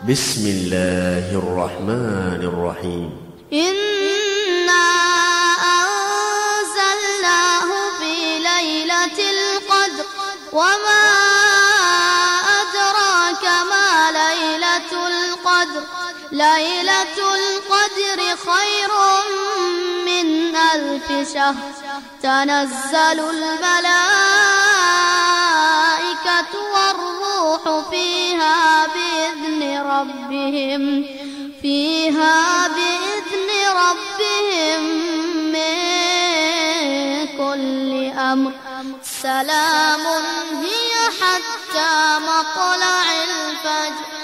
بسم الله الرحمن الرحيم. إنا أنزلناه في ليلة القدر وما أدراك ما ليلة القدر. ليلة القدر خير من 1000 شهر. تنزل الملائكة والروح فيها بإذن ربهم من كل أمر. سلام هي حتى مطلع الفجر.